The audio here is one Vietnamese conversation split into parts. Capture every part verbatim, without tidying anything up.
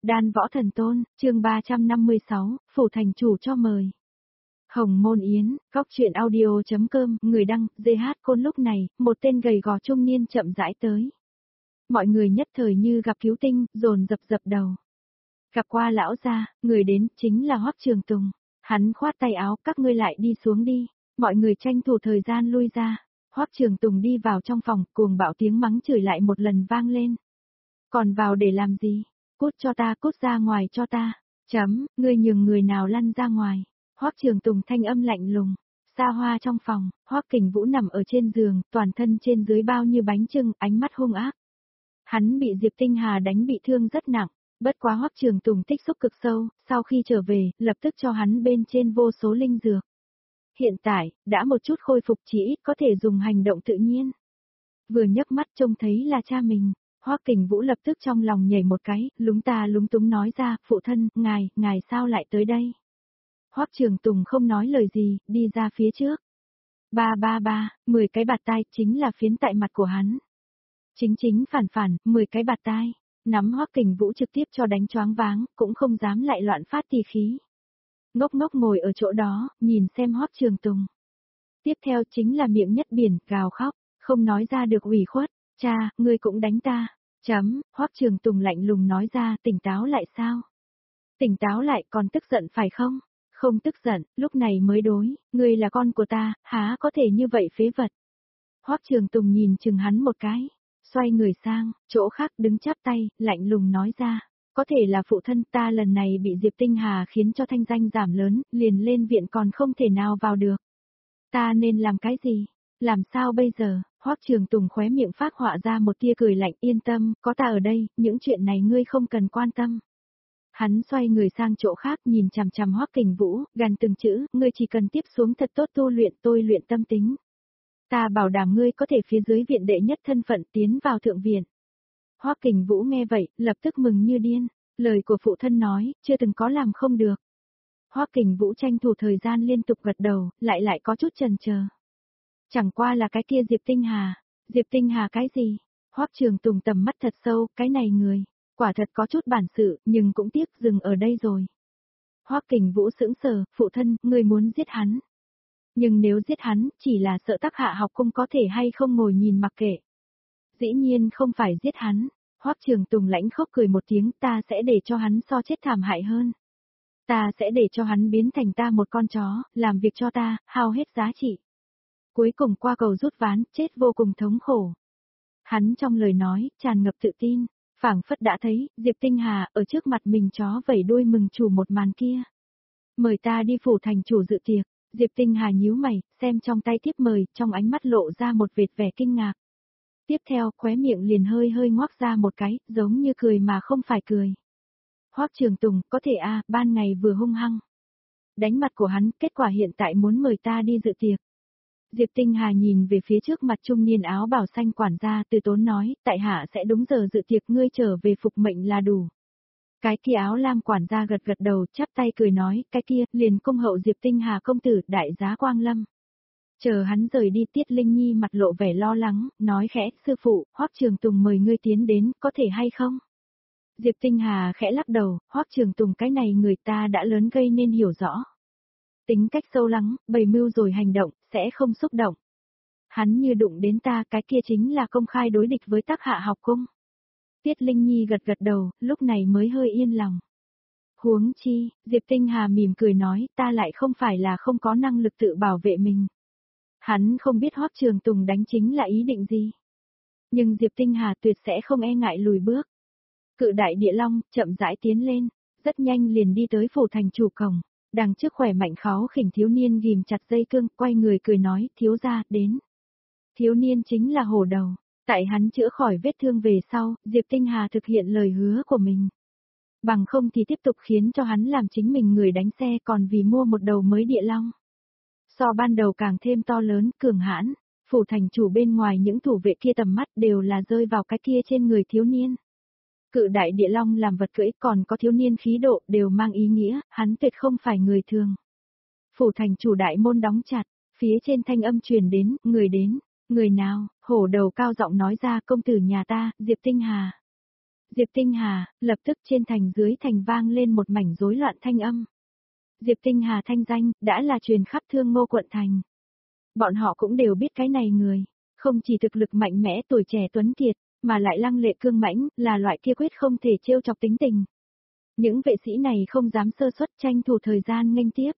Đan Võ Thần Tôn, chương ba trăm năm mươi sáu, phủ thành chủ cho mời. Hồng Môn Yến, góc truyện audio.com, người đăng, giê hát Côn. Lúc này, một tên gầy gò trung niên chậm rãi tới. Mọi người nhất thời như gặp cứu tinh, dồn dập dập đầu. Gặp qua lão gia, người đến chính là Hoắc Trường Tùng. Hắn khoát tay áo, các ngươi lại đi xuống đi. Mọi người tranh thủ thời gian lui ra. Hoắc Trường Tùng đi vào trong phòng, cuồng bạo tiếng mắng chửi lại một lần vang lên. Còn vào để làm gì? Cút cho ta, cút ra ngoài cho ta. Chấm, ngươi nhường người nào lăn ra ngoài. Hoắc Trường Tùng thanh âm lạnh lùng. Xa hoa trong phòng, Hoắc Kình Vũ nằm ở trên giường, toàn thân trên dưới bao như bánh chưng, ánh mắt hung ác. Hắn bị Diệp Tinh Hà đánh bị thương rất nặng, bất quá Hoắc Trường Tùng tích xúc cực sâu, sau khi trở về, lập tức cho hắn bên trên vô số linh dược. Hiện tại, đã một chút khôi phục, chỉ ít có thể dùng hành động tự nhiên. Vừa nhấc mắt trông thấy là cha mình. Hoắc Kình Vũ lập tức trong lòng nhảy một cái, lúng ta lúng túng nói ra, phụ thân, ngài, ngài sao lại tới đây? Hoắc Trường Tùng không nói lời gì, đi ra phía trước. Ba ba ba, mười cái bạt tai, chính là phiến tại mặt của hắn. Chính chính phản phản, mười cái bạt tai, nắm Hoắc Kình Vũ trực tiếp cho đánh choáng váng, cũng không dám lại loạn phát tì khí. Ngốc ngốc ngồi ở chỗ đó, nhìn xem Hoắc Trường Tùng. Tiếp theo chính là miệng nhất biển, gào khóc, không nói ra được ủy khuất, cha, ngươi cũng đánh ta. Chấm, Hoắc Trường Tùng lạnh lùng nói ra, tỉnh táo lại sao? Tỉnh táo lại, còn tức giận phải không? Không tức giận, lúc này mới đối, ngươi là con của ta, há có thể như vậy phế vật. Hoắc Trường Tùng nhìn chừng hắn một cái, xoay người sang, chỗ khác đứng chắp tay, lạnh lùng nói ra, có thể là phụ thân ta lần này bị Diệp Tinh Hà khiến cho thanh danh giảm lớn, liền lên viện còn không thể nào vào được. Ta nên làm cái gì? Làm sao bây giờ? Hoắc Trường Tùng khóe miệng phát họa ra một tia cười lạnh, yên tâm, có ta ở đây, những chuyện này ngươi không cần quan tâm. Hắn xoay người sang chỗ khác nhìn chằm chằm Hoắc Kình Vũ, gằn từng chữ, ngươi chỉ cần tiếp xuống thật tốt tu luyện, tôi luyện tâm tính. Ta bảo đảm ngươi có thể phía dưới viện đệ nhất thân phận tiến vào thượng viện. Hoắc Kình Vũ nghe vậy, lập tức mừng như điên, lời của phụ thân nói, chưa từng có làm không được. Hoắc Kình Vũ tranh thủ thời gian liên tục gật đầu, lại lại có chút chần chờ. Chẳng qua là cái kia Diệp Tinh Hà. Diệp Tinh Hà cái gì? Hoắc Trường Tùng tầm mắt thật sâu, cái này người, quả thật có chút bản sự, nhưng cũng tiếc dừng ở đây rồi. Hoắc Kình Vũ sững sờ, phụ thân, người muốn giết hắn. Nhưng nếu giết hắn, chỉ là sợ Tắc Hạ học cung có thể hay không ngồi nhìn mặc kệ. Dĩ nhiên không phải giết hắn. Hoắc Trường Tùng lãnh khóc cười một tiếng, ta sẽ để cho hắn so chết thảm hại hơn. Ta sẽ để cho hắn biến thành ta một con chó, làm việc cho ta, hao hết giá trị. Cuối cùng qua cầu rút ván, chết vô cùng thống khổ. Hắn trong lời nói, tràn ngập tự tin, phảng phất đã thấy, Diệp Tinh Hà, ở trước mặt mình chó vẩy đuôi mừng chủ một màn kia. Mời ta đi phủ thành chủ dự tiệc, Diệp Tinh Hà nhíu mày, xem trong tay tiếp mời, trong ánh mắt lộ ra một vệt vẻ kinh ngạc. Tiếp theo, khóe miệng liền hơi hơi ngoác ra một cái, giống như cười mà không phải cười. Hoắc Trường Tùng, có thể a, à, ban ngày vừa hung hăng. Đánh mặt của hắn, kết quả hiện tại muốn mời ta đi dự tiệc. Diệp Tinh Hà nhìn về phía trước mặt trung niên áo bảo xanh quản gia, từ tốn nói, tại hạ sẽ đúng giờ dự tiệc, ngươi trở về phục mệnh là đủ. Cái kia áo lam quản gia gật gật đầu, chắp tay cười nói, cái kia, liền cung hậu Diệp Tinh Hà công tử, đại giá Quang Lâm. Chờ hắn rời đi, Tiết Linh Nhi mặt lộ vẻ lo lắng, nói khẽ, sư phụ, Hoắc Trường Tùng mời ngươi tiến đến, có thể hay không? Diệp Tinh Hà khẽ lắc đầu, Hoắc Trường Tùng cái này người ta đã lớn gây nên hiểu rõ. Tính cách sâu lắng, bày mưu rồi hành động, sẽ không xúc động. Hắn như đụng đến ta, cái kia chính là công khai đối địch với Tắc Hạ học cung. Tiết Linh Nhi gật gật đầu, lúc này mới hơi yên lòng. Huống chi, Diệp Tinh Hà mỉm cười nói, ta lại không phải là không có năng lực tự bảo vệ mình. Hắn không biết Hoắc Trường Tùng đánh chính là ý định gì. Nhưng Diệp Tinh Hà tuyệt sẽ không e ngại lùi bước. Cự đại địa long, chậm rãi tiến lên, rất nhanh liền đi tới phủ thành chủ cổng. Đằng trước khỏe mạnh kháu khỉnh thiếu niên ghim chặt dây cương, quay người cười nói, thiếu gia, đến. Thiếu niên chính là Hổ Đầu, tại hắn chữa khỏi vết thương về sau, Diệp Tinh Hà thực hiện lời hứa của mình. Bằng không thì tiếp tục khiến cho hắn làm chính mình người đánh xe còn vì mua một đầu mới địa long. So ban đầu càng thêm to lớn, cường hãn, phủ thành chủ bên ngoài những thủ vệ kia tầm mắt đều là rơi vào cái kia trên người thiếu niên. Cự đại địa long làm vật cưỡi còn có thiếu niên khí độ đều mang ý nghĩa, hắn tuyệt không phải người thường. Phủ thành chủ đại môn đóng chặt, phía trên thanh âm truyền đến, người đến, người nào, Hổ Đầu cao giọng nói ra, công tử nhà ta, Diệp Tinh Hà. Diệp Tinh Hà, lập tức trên thành dưới thành vang lên một mảnh rối loạn thanh âm. Diệp Tinh Hà thanh danh, đã là truyền khắp Thương Ngô quận thành. Bọn họ cũng đều biết cái này người, không chỉ thực lực mạnh mẽ tuổi trẻ tuấn kiệt, mà lại lăng lệ cương mãnh, là loại kia quyết không thể trêu chọc tính tình. Những vệ sĩ này không dám sơ suất tranh thủ thời gian nghênh tiếp.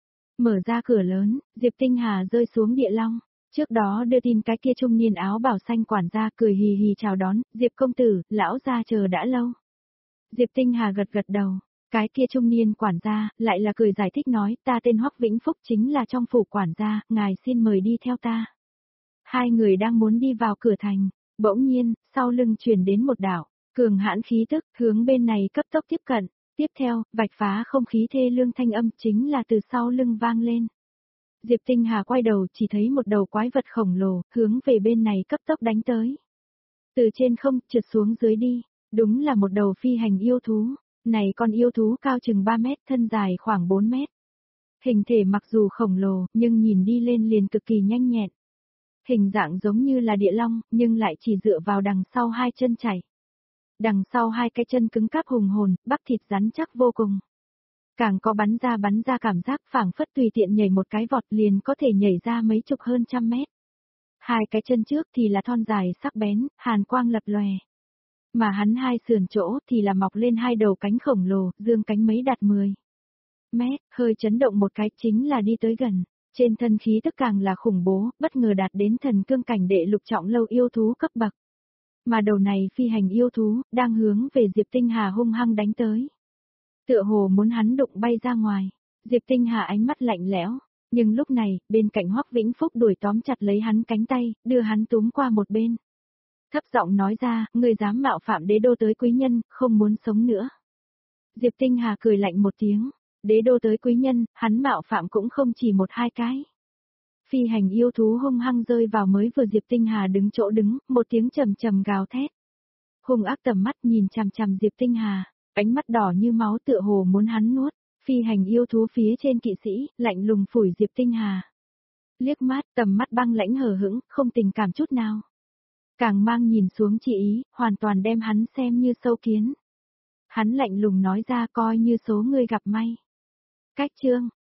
Mở ra cửa lớn, Diệp Tinh Hà rơi xuống địa long. Trước đó đưa tin cái kia trung niên áo bảo xanh quản gia cười hì hì chào đón, Diệp công tử, lão gia chờ đã lâu. Diệp Tinh Hà gật gật đầu, cái kia trung niên quản gia, lại là cười giải thích nói, ta tên Hoắc Vĩnh Phúc chính là trong phủ quản gia, ngài xin mời đi theo ta. Hai người đang muốn đi vào cửa thành, bỗng nhiên, sau lưng truyền đến một đạo, cường hãn khí tức, hướng bên này cấp tốc tiếp cận, tiếp theo, vạch phá không khí thê lương thanh âm chính là từ sau lưng vang lên. Diệp Tinh Hà quay đầu chỉ thấy một đầu quái vật khổng lồ, hướng về bên này cấp tốc đánh tới. Từ trên không, trượt xuống dưới đi, đúng là một đầu phi hành yêu thú, này con yêu thú cao chừng ba mét, thân dài khoảng bốn mét. Hình thể mặc dù khổng lồ, nhưng nhìn đi lên liền cực kỳ nhanh nhẹn. Hình dạng giống như là địa long, nhưng lại chỉ dựa vào đằng sau hai chân chảy. Đằng sau hai cái chân cứng cáp hùng hồn, bắp thịt rắn chắc vô cùng. Càng có bắn ra bắn ra cảm giác phảng phất tùy tiện nhảy một cái vọt liền có thể nhảy ra mấy chục hơn trăm mét. Hai cái chân trước thì là thon dài sắc bén, hàn quang lập lòe. Mà hắn hai sườn chỗ thì là mọc lên hai đầu cánh khổng lồ, dương cánh mấy đạt mười mét, hơi chấn động một cái chính là đi tới gần. Trên thân khí tức càng là khủng bố, bất ngờ đạt đến thần cương cảnh đệ lục trọng lâu yêu thú cấp bậc. Mà đầu này phi hành yêu thú, đang hướng về Diệp Tinh Hà hung hăng đánh tới. Tựa hồ muốn hắn đụng bay ra ngoài. Diệp Tinh Hà ánh mắt lạnh lẽo, nhưng lúc này, bên cạnh Hoắc Vĩnh Phúc đuổi tóm chặt lấy hắn cánh tay, đưa hắn túm qua một bên. Thấp giọng nói ra, người dám mạo phạm đế đô tới quý nhân, không muốn sống nữa. Diệp Tinh Hà cười lạnh một tiếng, đế đô tới quý nhân, hắn mạo phạm cũng không chỉ một hai cái. Phi hành yêu thú hung hăng rơi vào mới vừa Diệp Tinh Hà đứng chỗ đứng, một tiếng trầm trầm gào thét. Hung ác tầm mắt nhìn chằm chằm Diệp Tinh Hà, ánh mắt đỏ như máu tựa hồ muốn hắn nuốt. Phi hành yêu thú phía trên kỵ sĩ, lạnh lùng phủi Diệp Tinh Hà. Liếc mắt, tầm mắt băng lãnh hờ hững, không tình cảm chút nào. Càng mang nhìn xuống chỉ ý, hoàn toàn đem hắn xem như sâu kiến. Hắn lạnh lùng nói ra coi như số người gặp may. Cách chương,